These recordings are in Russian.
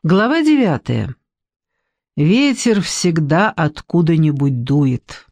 Глава 9. Ветер всегда откуда-нибудь дует.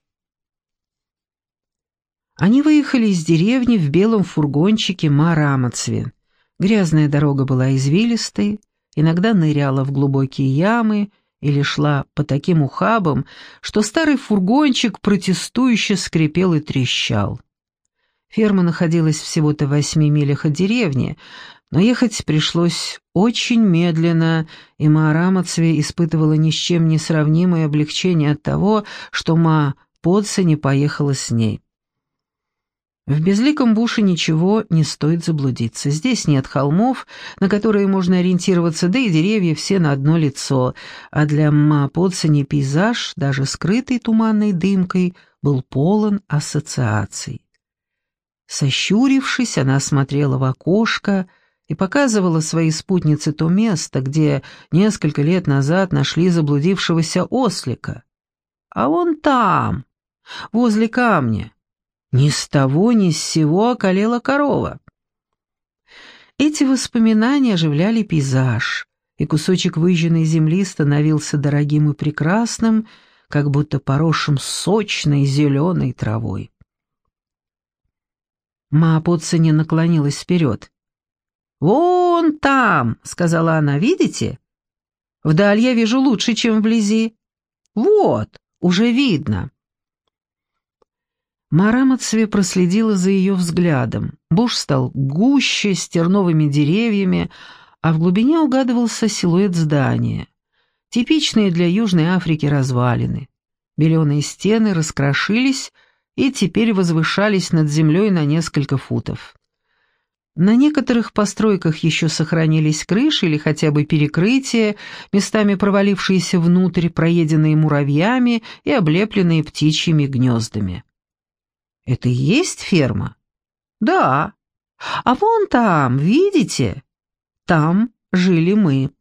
Они выехали из деревни в белом фургончике Ма-Рамацве. Грязная дорога была извилистой, иногда ныряла в глубокие ямы или шла по таким ухабам, что старый фургончик протестующе скрипел и трещал. Ферма находилась всего-то в 8 милях от деревни, но ехать пришлось очень медленно, и Ма-Рамацве испытывала ни с чем не сравнимое облегчение от того, что Ма-Подсе не поехала с ней. В безликом буше ничего не стоит заблудиться. Здесь нет холмов, на которые можно ориентироваться, да и деревья все на одно лицо, а для Ма-Подсе пейзаж, даже скрытый туманной дымкой, был полон ассоциаций. Сощурившись, она смотрела в окошко и показывала своей спутнице то место, где несколько лет назад нашли заблудившегося ослика. А вон там, возле камня, ни с того ни с сего околела корова. Эти воспоминания оживляли пейзаж, и кусочек выжженной земли становился дорогим и прекрасным, как будто поросшим сочной зеленой травой. Ма-Подсе наклонилась вперед. «Вон там», — сказала она, — «видите? Вдаль я вижу лучше, чем вблизи. Вот, уже видно». Ма-Рамацве проследила за ее взглядом. Буш стал гуще, с терновыми деревьями, а в глубине угадывался силуэт здания. Типичные для Южной Африки развалины. Беленые стены раскрошились и теперь возвышались над землей на несколько футов. На некоторых постройках еще сохранились крыши или хотя бы перекрытия, местами провалившиеся внутрь, проеденные муравьями и облепленные птичьими гнездами. «Это и есть ферма?» «Да. А вон там, видите? Там жили мы».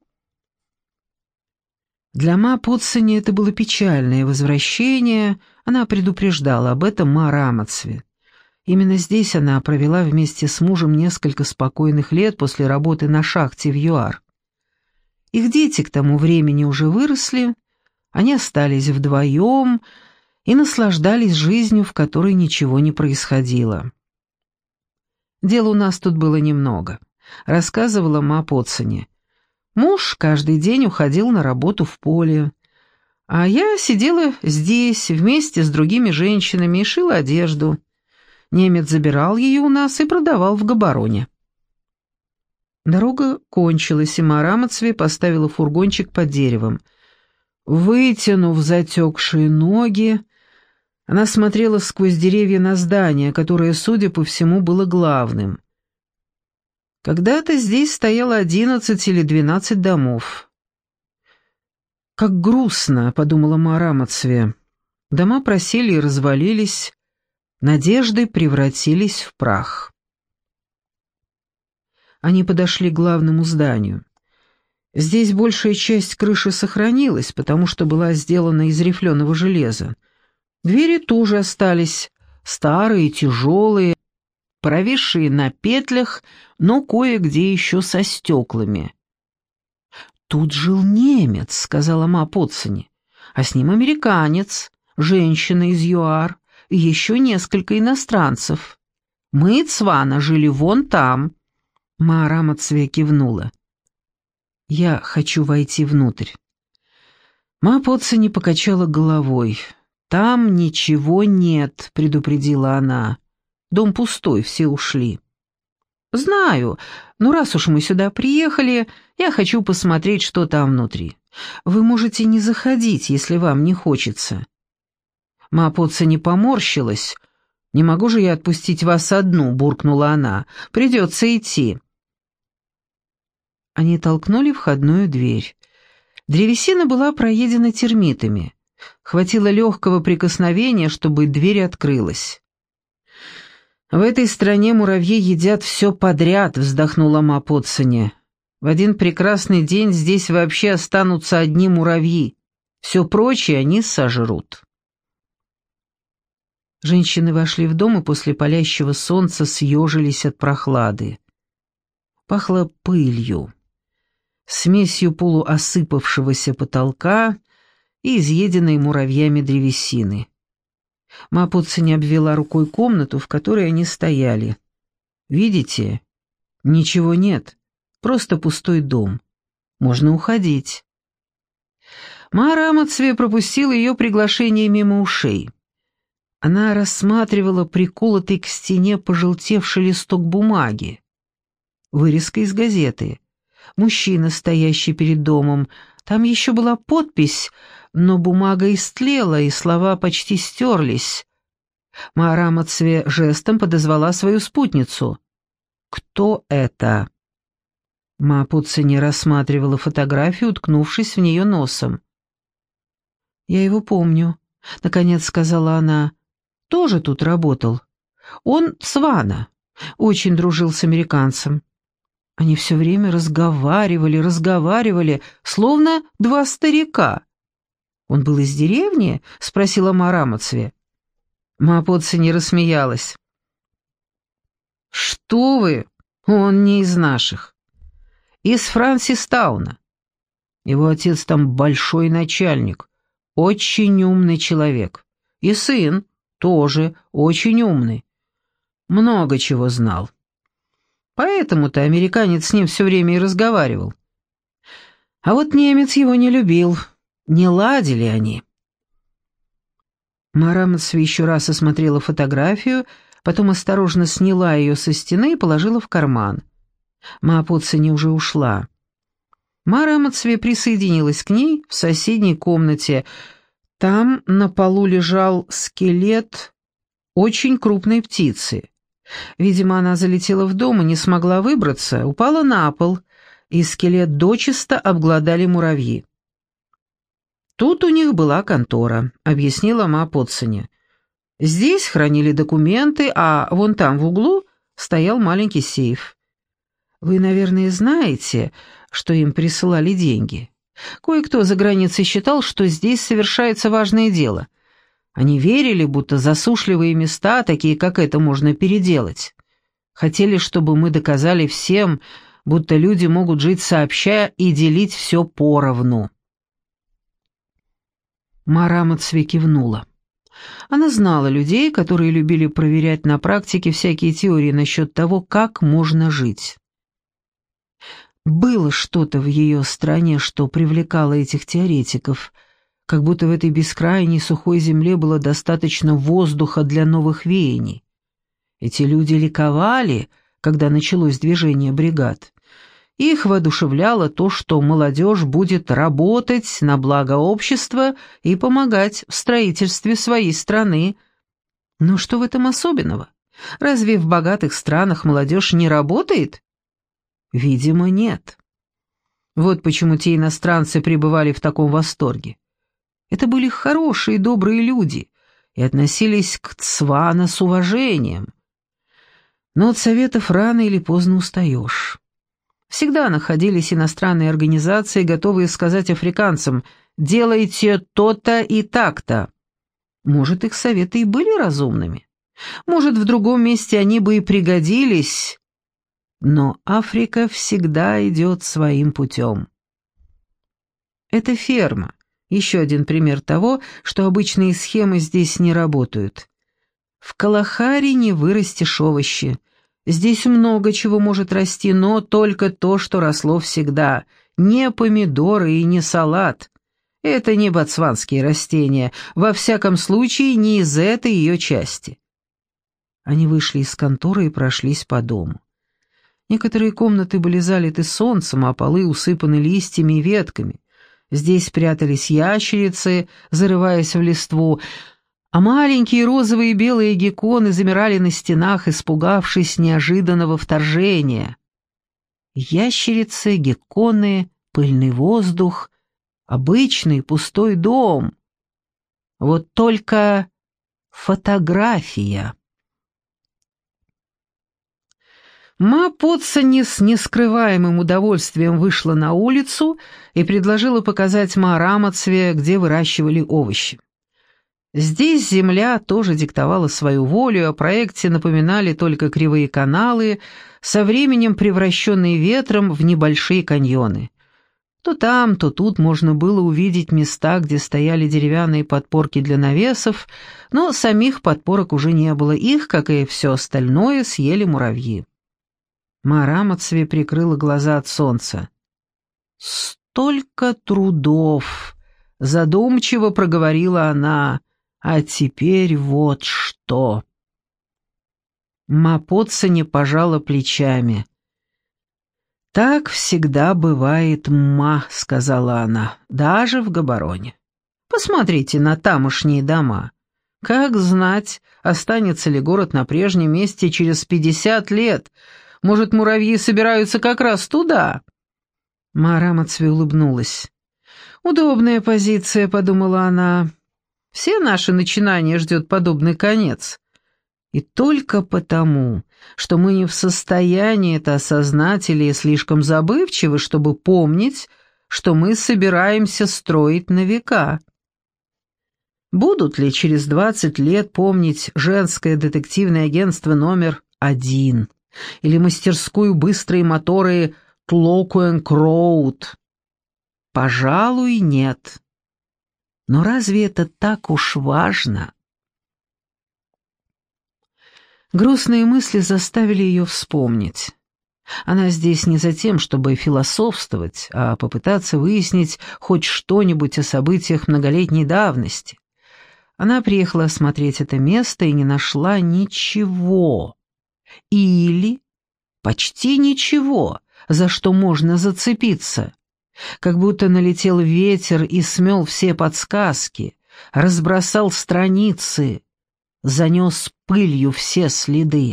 Для Ма-Подсе это было печальное возвращение, она предупреждала об этом Ма-Рамацве. Именно здесь она провела вместе с мужем несколько спокойных лет после работы на шахте в ЮАР. Их дети к тому времени уже выросли, они остались вдвоем и наслаждались жизнью, в которой ничего не происходило. «Дела у нас тут было немного», — рассказывала Ма-Подсе. «Муж каждый день уходил на работу в поле, а я сидела здесь вместе с другими женщинами и шила одежду. Немец забирал ее у нас и продавал в Габороне». Дорога кончилась, и Ма-Рамацве поставила фургончик под деревом. Вытянув затекшие ноги, она смотрела сквозь деревья на здание, которое, судя по всему, было главным. Когда-то здесь стояло 11 или 12 домов. «Как грустно», — подумала Ма-Рамацве. Дома просели и развалились, надежды превратились в прах. Они подошли к главному зданию. Здесь большая часть крыши сохранилась, потому что была сделана из рифленого железа. Двери тоже остались, старые, тяжелые, провисшие на петлях, но кое-где еще со стеклами. «Тут жил немец», — сказала Ма-Подсе, — «а с ним американец, женщина из ЮАР и еще несколько иностранцев. Мы, Цвана, жили вон там». Ма-Рамацве кивнула. «Я хочу войти внутрь». Ма-Подсе покачала головой. «Там ничего нет», — предупредила она. «Дом пустой, все ушли». «Знаю, но раз уж мы сюда приехали, я хочу посмотреть, что там внутри. Вы можете не заходить, если вам не хочется». Ма-Подсе поморщилась. «Не могу же я отпустить вас одну», — буркнула она. «Придется идти». Они толкнули входную дверь. Древесина была проедена термитами. Хватило легкого прикосновения, чтобы дверь открылась. «В этой стране муравьи едят все подряд», — вздохнула Ма-Подсе. «В один прекрасный день здесь вообще останутся одни муравьи. Все прочее они сожрут». Женщины вошли в дом и после палящего солнца съежились от прохлады. Пахло пылью. смесью полуосыпавшегося потолка и изъеденной муравьями древесины. Мапуцци обвела рукой комнату, в которой они стояли. «Видите? Ничего нет, просто пустой дом. Можно уходить». Маарамацве пропустила ее приглашение мимо ушей. Она рассматривала приколотый к стене пожелтевший листок бумаги. Вырезка из газеты. Мужчина, стоящий перед домом. Там еще была подпись, но бумага истлела, и слова почти стерлись. Маарамацве жестом подозвала свою спутницу. «Кто это?» Мапуцци не рассматривала фотографию, уткнувшись в нее носом. «Я его помню», — наконец сказала она. «Тоже тут работал. Он Цвана, очень дружил с американцем. Они все время разговаривали, словно два старика». «Он был из деревни?» — спросила Маарамацве. Мапуцци не рассмеялась. «Что вы? Он не из наших. Из Франсистауна. Его отец там большой начальник, очень умный человек. И сын тоже очень умный. Много чего знал. Поэтому-то американец с ним все время и разговаривал. А вот немец его не любил, не ладили они». Маарамацве еще раз осмотрела фотографию, потом осторожно сняла ее со стены и положила в карман. Мапуцци уже ушла. Маарамацве присоединилась к ней в соседней комнате. Там на полу лежал скелет очень крупной птицы. Видимо, она залетела в дом и не смогла выбраться, упала на пол, и скелет дочисто обглодали муравьи. «Тут у них была контора», — объяснила Мапуцци. «Здесь хранили документы, а вон там в углу стоял маленький сейф. Вы, наверное, знаете, что им присылали деньги. Кое-кто за границей считал, что здесь совершается важное дело. Они верили, будто засушливые места, такие как это, можно переделать. Хотели, чтобы мы доказали всем, будто люди могут жить сообща и делить все поровну». Маарамацве кивнула. Она знала людей, которые любили проверять на практике всякие теории насчет того, как можно жить. Было что-то в ее стране, что привлекало этих теоретиков, как будто в этой бескрайней сухой земле было достаточно воздуха для новых веяний. Эти люди ликовали, когда началось движение бригад. Их воодушевляло то, что молодежь будет работать на благо общества и помогать в строительстве своей страны. Но что в этом особенного? Разве в богатых странах молодежь не работает? Видимо, нет. Вот почему те иностранцы пребывали в таком восторге. Это были хорошие, добрые люди и относились к Цвана с уважением. Но от советов рано или поздно устаешь. Всегда находились иностранные организации, готовые сказать африканцам «делайте то-то и так-то». Может, их советы и были разумными. Может, в другом месте они бы и пригодились. Но Африка всегда идет своим путем. Это ферма. Еще один пример того, что обычные схемы здесь не работают. В Калахари не вырастешь овощи. Здесь много чего может расти, но только то, что росло всегда. Не помидоры и не салат. Это не ботсванские растения, во всяком случае не из этой ее части. Они вышли из конторы и прошлись по дому. Некоторые комнаты были залиты солнцем, а полы усыпаны листьями и ветками. Здесь прятались ящерицы, зарываясь в листву, а маленькие розовые и белые гекконы замирали на стенах, испугавшись неожиданного вторжения. Ящерицы, гекконы, пыльный воздух, обычный пустой дом. Вот только фотография. Мапуцци с нескрываемым удовольствием вышла на улицу и предложила показать Маарамацве, где выращивали овощи. Здесь земля тоже диктовала свою волю, о проекте напоминали только кривые каналы, со временем превращенные ветром в небольшие каньоны. То там, то тут можно было увидеть места, где стояли деревянные подпорки для навесов, но самих подпорок уже не было, их, как и все остальное, съели муравьи. Маара Мацве прикрыла глаза от солнца. «Столько трудов!» — задумчиво проговорила она. «А теперь вот что!» Ма Подсони пожала плечами. «Так всегда бывает, ма», — сказала она, — «даже в Габороне. Посмотрите на тамошние дома. Как знать, останется ли город на прежнем месте через 50 лет. Может, муравьи собираются как раз туда?» Маара Мацве улыбнулась. «Удобная позиция», — подумала она. «Все наши начинания ждет подобный конец. И только потому, что мы не в состоянии это осознать или слишком забывчивы, чтобы помнить, что мы собираемся строить на века. Будут ли через 20 лет помнить женское детективное агентство №1 или мастерскую «Быстрые моторы» Тлоукуэн Кроуд? Пожалуй, нет. Но разве это так уж важно? Грустные мысли заставили ее вспомнить. Она здесь не за тем, чтобы философствовать, а попытаться выяснить хоть что-нибудь о событиях многолетней давности. Она приехала осмотреть это место и не нашла ничего. Или почти ничего, за что можно зацепиться. Как будто налетел ветер и смел все подсказки, разбросал страницы, занес пылью все следы.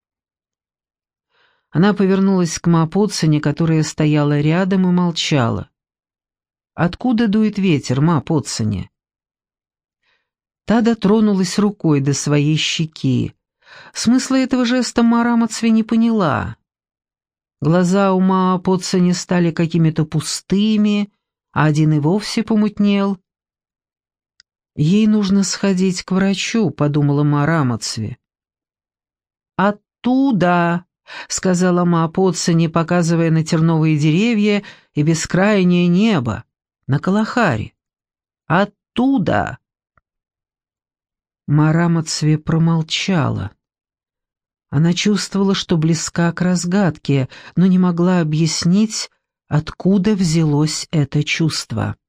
Она повернулась к Ма Подсони, которая стояла рядом и молчала. «Откуда дует ветер, Ма Подсони?» Та дотронулась рукой до своей щеки. Смысла этого жеста Маара Мацве не поняла. Глаза у Ма Подсони стали какими-то пустыми, а один и вовсе помутнел. «Ей нужно сходить к врачу», — подумала Маара Мацве. «Оттуда», — сказала Ма Подсони, показывая на терновые деревья и бескрайнее небо, на Калахари. «Оттуда». Маара Мацве промолчала. Она чувствовала, что близка к разгадке, но не могла объяснить, откуда взялось это чувство.